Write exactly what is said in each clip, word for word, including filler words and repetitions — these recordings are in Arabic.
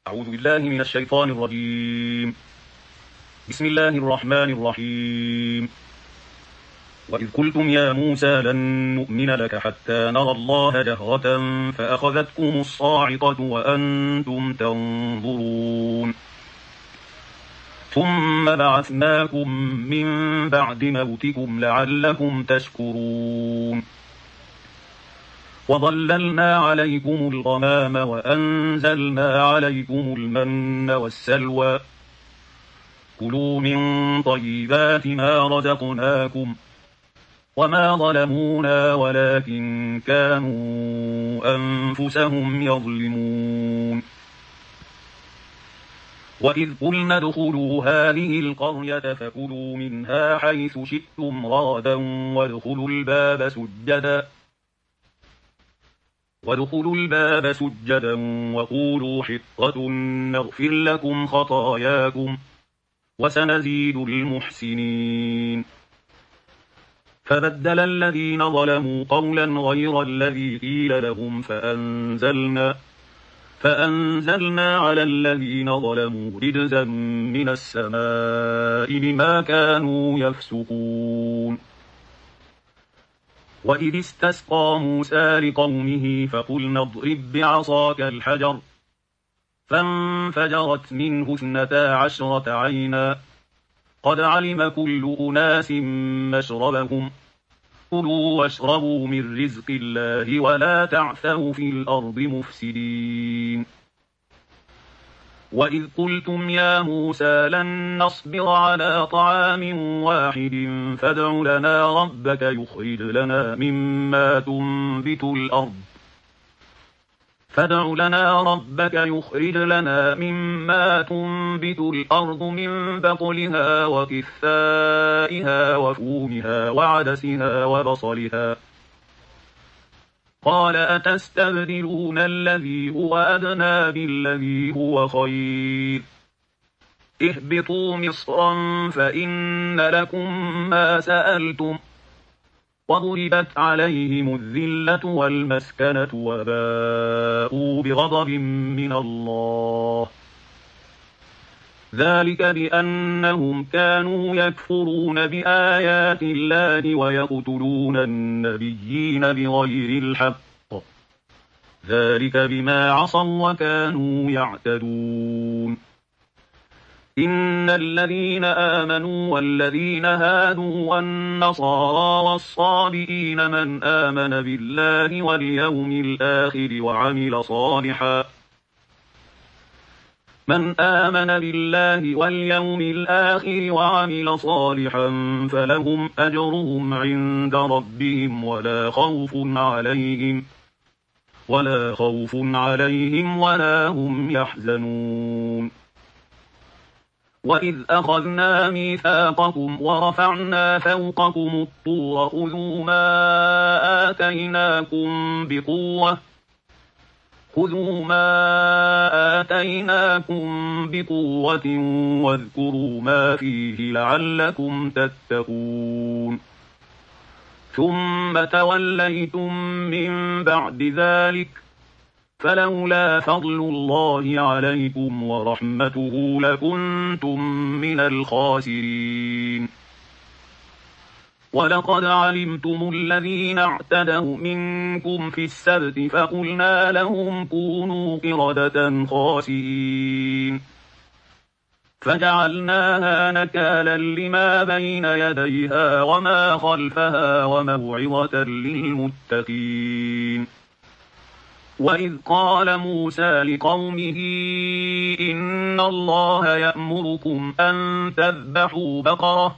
أعوذ بالله من الشيطان الرجيم. بسم الله الرحمن الرحيم. وإذ قلتم يا موسى لن نؤمن لك حتى نرى الله جهرة فأخذتكم الصاعقة وأنتم تنظرون ثم بعثناكم من بعد موتكم لعلكم تشكرون وظللنا عليكم الغمام وأنزلنا عليكم المن والسلوى كلوا من طيبات ما رزقناكم وما ظلمونا ولكن كانوا أنفسهم يظلمون وإذ قلنا ادخلوا هذه القرية فكلوا منها حيث شئتم رغدا وادخلوا الباب سجدا وادخلوا الباب سجدا وقولوا حطة نغفر لكم خطاياكم وسنزيد المحسنين فبدل الذين ظلموا قولا غير الذي قيل لهم فأنزلنا فأنزلنا على الذين ظلموا رجزا من السماء بما كانوا يفسقون وإذ استسقى موسى لقومه فقلنا اضرب بعصاك الحجر فانفجرت منه اثنتا عشرة عينا قد علم كل أناس مشربهم كلوا واشربوا من رزق الله ولا تعثوا في الأرض مفسدين وإذ قلتم يا موسى لن نصبر على طعام واحد فادع لنا ربك يخرج لنا مما تنبت الأرض فادع لنا ربك يخرج لنا مما تنبت الأرض من بقلها وكثائها وفومها وعدسها وبصلها قال أتستبدلون الذي هو أدنى بالذي هو خير اهبطوا مصرا فإن لكم ما سألتم وضربت عليهم الذلة والمسكنة وباءوا بغضب من الله ذلك بأنهم كانوا يكفرون بآيات الله ويقتلون النبيين بغير الحق ذلك بما عصوا وكانوا يعتدون إن الذين آمنوا والذين هادوا والنصارى والصابئين من آمن بالله واليوم الآخر وعمل صالحا من آمن بالله واليوم الآخر وعمل صالحا فلهم أجرهم عند ربهم ولا خوف عليهم ولا خوف عليهم ولا هم يحزنون وإذ أخذنا ميثاقكم ورفعنا فوقكم الطور خذوا ما آتيناكم بقوة خذوا ما آتيناكم بقوة واذكروا ما فيه لعلكم تتقون ثم توليتم من بعد ذلك فلولا فضل الله عليكم ورحمته لكنتم من الخاسرين ولقد علمتم الذين اعتدوا منكم في السبت فقلنا لهم كونوا قردة خاسئين فجعلناها نكالا لما بين يديها وما خلفها وموعظة للمتقين وإذ قال موسى لقومه إن الله يأمركم أن تذبحوا بقرة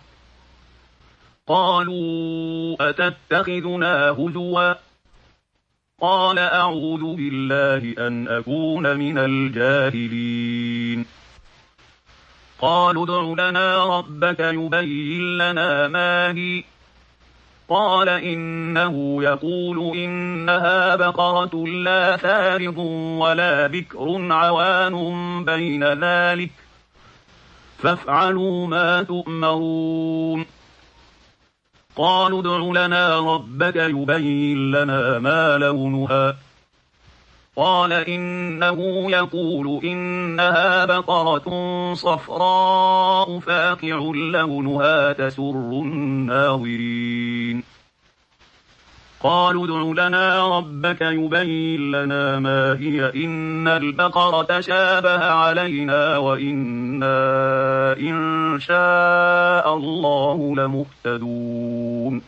قالوا أتتخذنا هزوا قال أعوذ بالله أن أكون من الجاهلين قالوا ادع لنا ربك يبين لنا ما هي قال إنه يقول إنها بقرة لا فارض ولا بكر عوان بين ذلك فافعلوا ما تؤمرون قالوا ادع لنا ربك يبين لنا ما لونها قال إنه يقول إنها بقرة صفراء فاقع لونها تسر الناظرين قالوا ادع لنا ربك يبين لنا ما هي إن البقرة شابه علينا وإنا إن شاء الله لمهتدون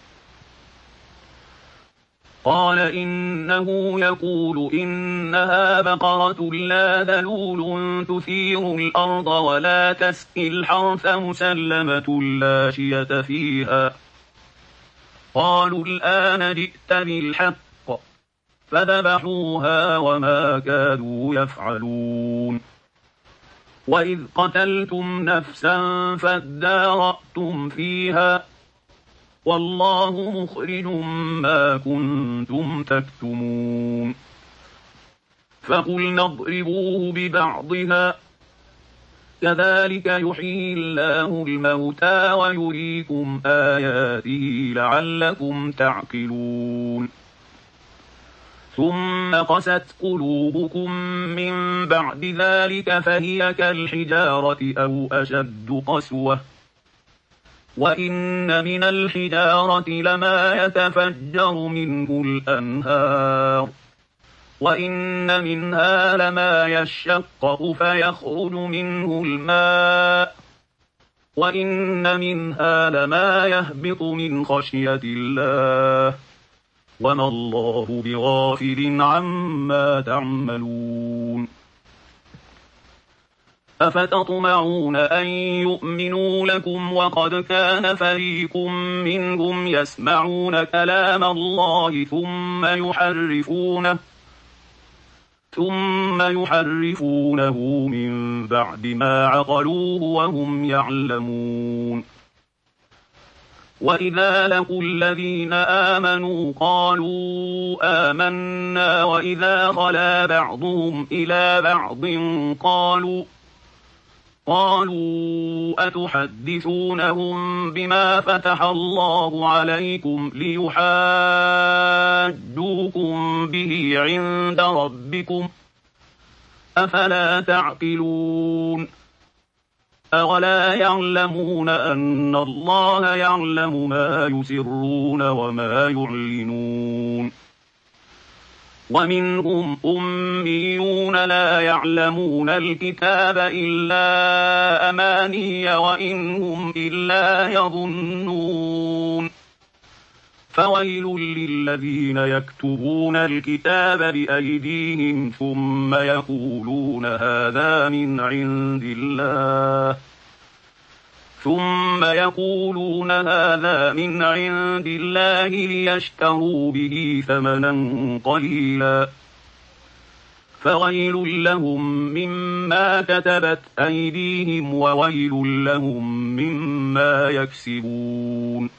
قال إنه يقول إنها بقرة لا ذلول تثير الأرض ولا تسقي الحرث مسلمة لا شية فيها قالوا الآن جئت بالحق فذبحوها وما كادوا يفعلون وإذ قتلتم نفسا فادارأتم فيها والله مخرج ما كنتم تكتمون فقلنا اضربوه ببعضها كذلك يحيي الله الموتى ويريكم آياته لعلكم تعقلون ثم قست قلوبكم من بعد ذلك فهي كالحجارة أو أشد قسوة وإن من الحجارة لما يتفجر منه الأنهار وإن منها لما يشقق فيخرج منه الماء وإن منها لما يهبط من خشية الله وما الله بغافل عما تعملون أفتطمعون أن يؤمنوا لكم وقد كان فريق منهم يسمعون كلام الله ثم يحرفونه ثم يحرفونه من بعد ما عقلوه وهم يعلمون وإذا لقوا الذين آمنوا قالوا آمنا وإذا خلا بعضهم إلى بعض قالوا قالوا أتحدثونهم بما فتح الله عليكم ليحاجوكم به عند ربكم أفلا تعقلون أولا يعلمون أن الله يعلم ما يسرون وما يعلنون ومنهم أميون لا يعلمون الكتاب إلا أماني وإنهم إلا يظنون فويل للذين يكتبون الكتاب بأيديهم ثم يقولون هذا من عند الله ثم يقولون هذا من عند الله ليشتروا به ثمنا قليلا فويل لهم مما كتبت أيديهم وويل لهم مما يكسبون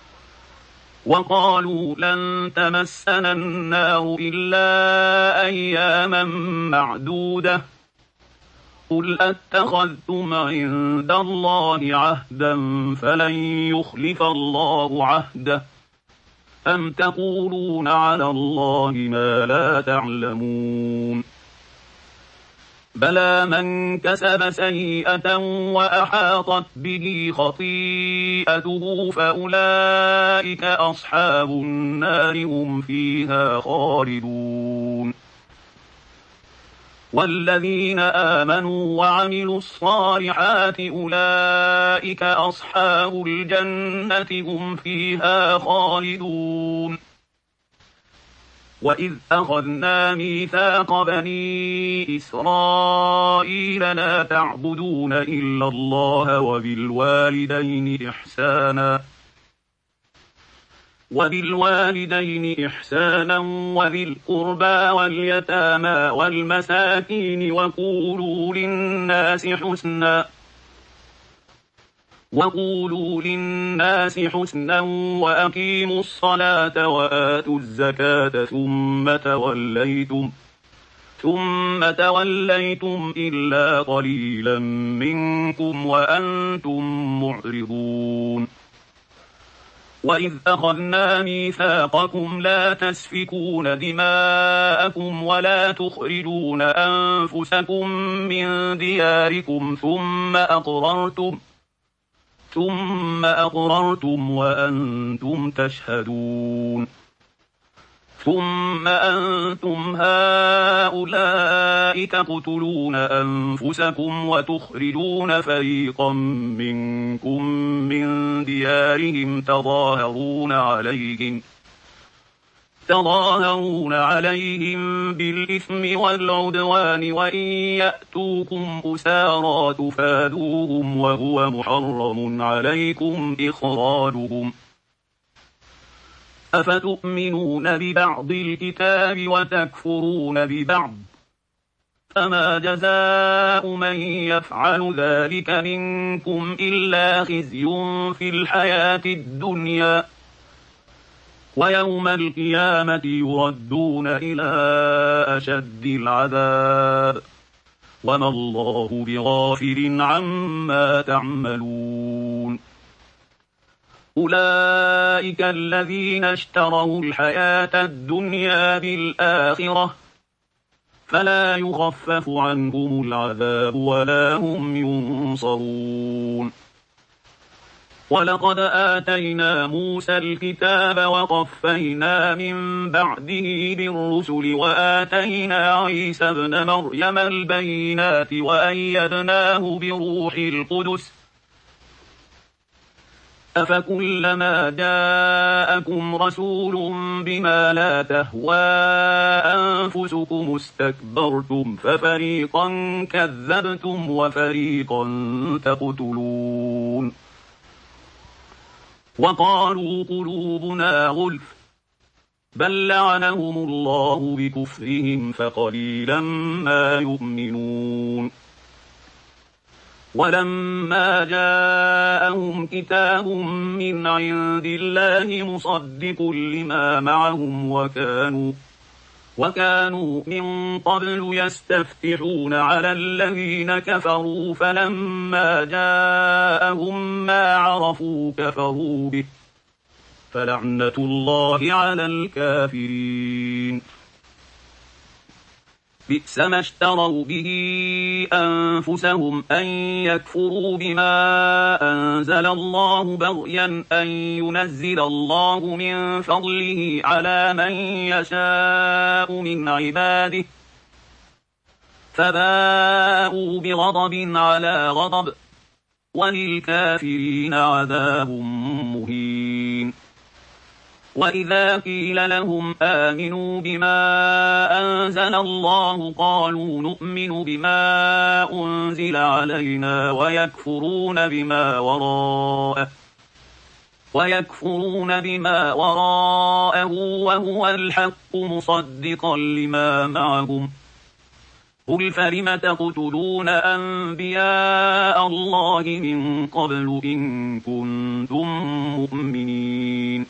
وقالوا لن تمسنا النار إلا أياما معدودة قل أتخذتم عند الله عهدا فلن يخلف الله عهده أم تقولون على الله ما لا تعلمون بلى من كسب سيئة وأحاطت به خطيئته فأولئك أصحاب النار هم فيها خالدون والذين آمنوا وعملوا الصالحات أولئك أصحاب الجنة هم فيها خالدون وإذ أخذنا ميثاق بني إسرائيل لا تعبدون إلا الله وبالوالدين إحسانا وبالوالدين إحسانا وذي القربى واليتامى والمساكين وقولوا للناس حسنا وقولوا للناس حسنا وأقيموا الصلاة وآتوا الزكاة ثم توليتم ثم توليتم إلا قليلا منكم وأنتم معرضون وإذ أخذنا ميثاقكم لا تسفكون دماءكم ولا تخرجون أنفسكم من دياركم ثم أقررتم ثم أقررتم وأنتم تشهدون ثم أنتم هؤلاء تقتلون أنفسكم وتخرجون فريقا منكم من ديارهم تظاهرون عليهم تظاهرون عليهم بالإثم والعدوان وإن يأتوكم أسارى تفادوهم وهو محرم عليكم إخراجهم أفتؤمنون ببعض الكتاب وتكفرون ببعض فما جزاء من يفعل ذلك منكم إلا خزي في الحياة الدنيا ويوم القيامة يردون إلى أشد العذاب وما الله بغافل عما تعملون أولئك الذين اشتروا الحياة الدنيا بالآخرة فلا يخفف عنهم العذاب ولا هم ينصرون ولقد آتينا موسى الكتاب وقفينا من بعده بالرسل وآتينا عيسى ابن مريم البينات وأيدناه بروح القدس أفكلما جاءكم رسول بما لا تهوى أنفسكم استكبرتم ففريقا كذبتم وفريقا تقتلون وقالوا قلوبنا غلف بل لعنهم الله بكفرهم فقليلا ما يؤمنون ولما جاءهم كتاب من عند الله مصدق لما معهم وكانوا وكانوا من قبل يستفتحون على الذين كفروا فلما جاءهم ما عرفوا كفروا به فلعنة الله على الكافرين بئس ما اشتروا به أنفسهم أن يكفروا بما أنزل الله بغيا أن ينزل الله من فضله على من يشاء من عباده فباءوا بغضب على غضب وللكافرين عذاب مهين وإذا قيل لهم آمنوا بما أنزل الله قالوا نؤمن بما أنزل علينا ويكفرون بما وراءه ويكفرون بما وراءه وهو الحق مصدقا لما معهم قل فلم تقتلون أنبياء الله من قبل إن كنتم مؤمنين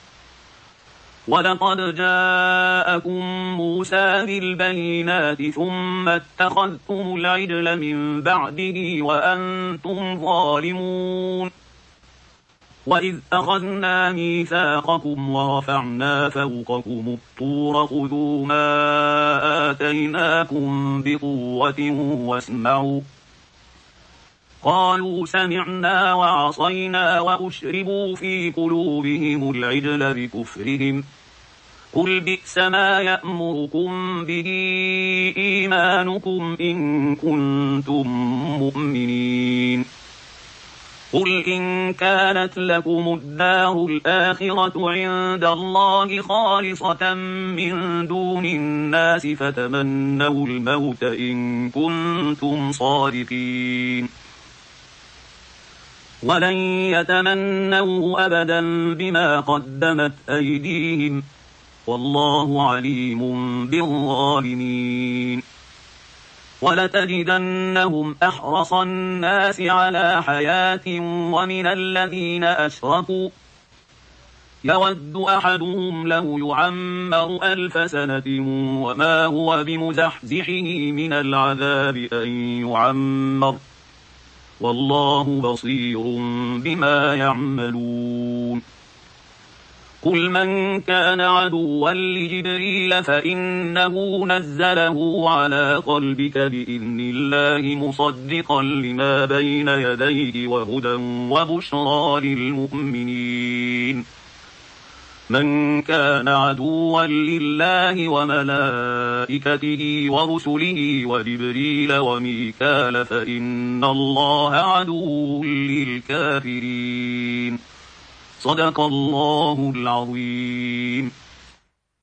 ولقد جاءكم موسى بالبينات ثم اتخذتم العجل من بعده وأنتم ظالمون وإذ أخذنا ميثاقكم ورفعنا فوقكم الطور خذوا ما آتيناكم بقوة واسمعوا قالوا سمعنا وعصينا وأشربوا في قلوبهم العجل بكفرهم قل بئس ما يأمركم به إيمانكم إن كنتم مؤمنين قل إن كانت لكم الدار الآخرة عند الله خالصة من دون الناس فتمنوا الموت إن كنتم صادقين ولن يتمنوه أبدا بما قدمت أيديهم والله عليم بالظالمين ولتجدنهم أحرص الناس على حياة ومن الذين أشركوا يود أحدهم لو يعمر ألف سنة وما هو بمزحزحه من العذاب أن يعمر والله بصير بما يعملون قل من كان عدوا لجبريل فإنه نزله على قلبك بإذن الله مصدقا لما بين يديه وهدى وبشرى للمؤمنين. من كان عدوا لله وملائكته ورسله وجبريل وميكال فإن الله عدو للكافرين. صدق الله العظيم.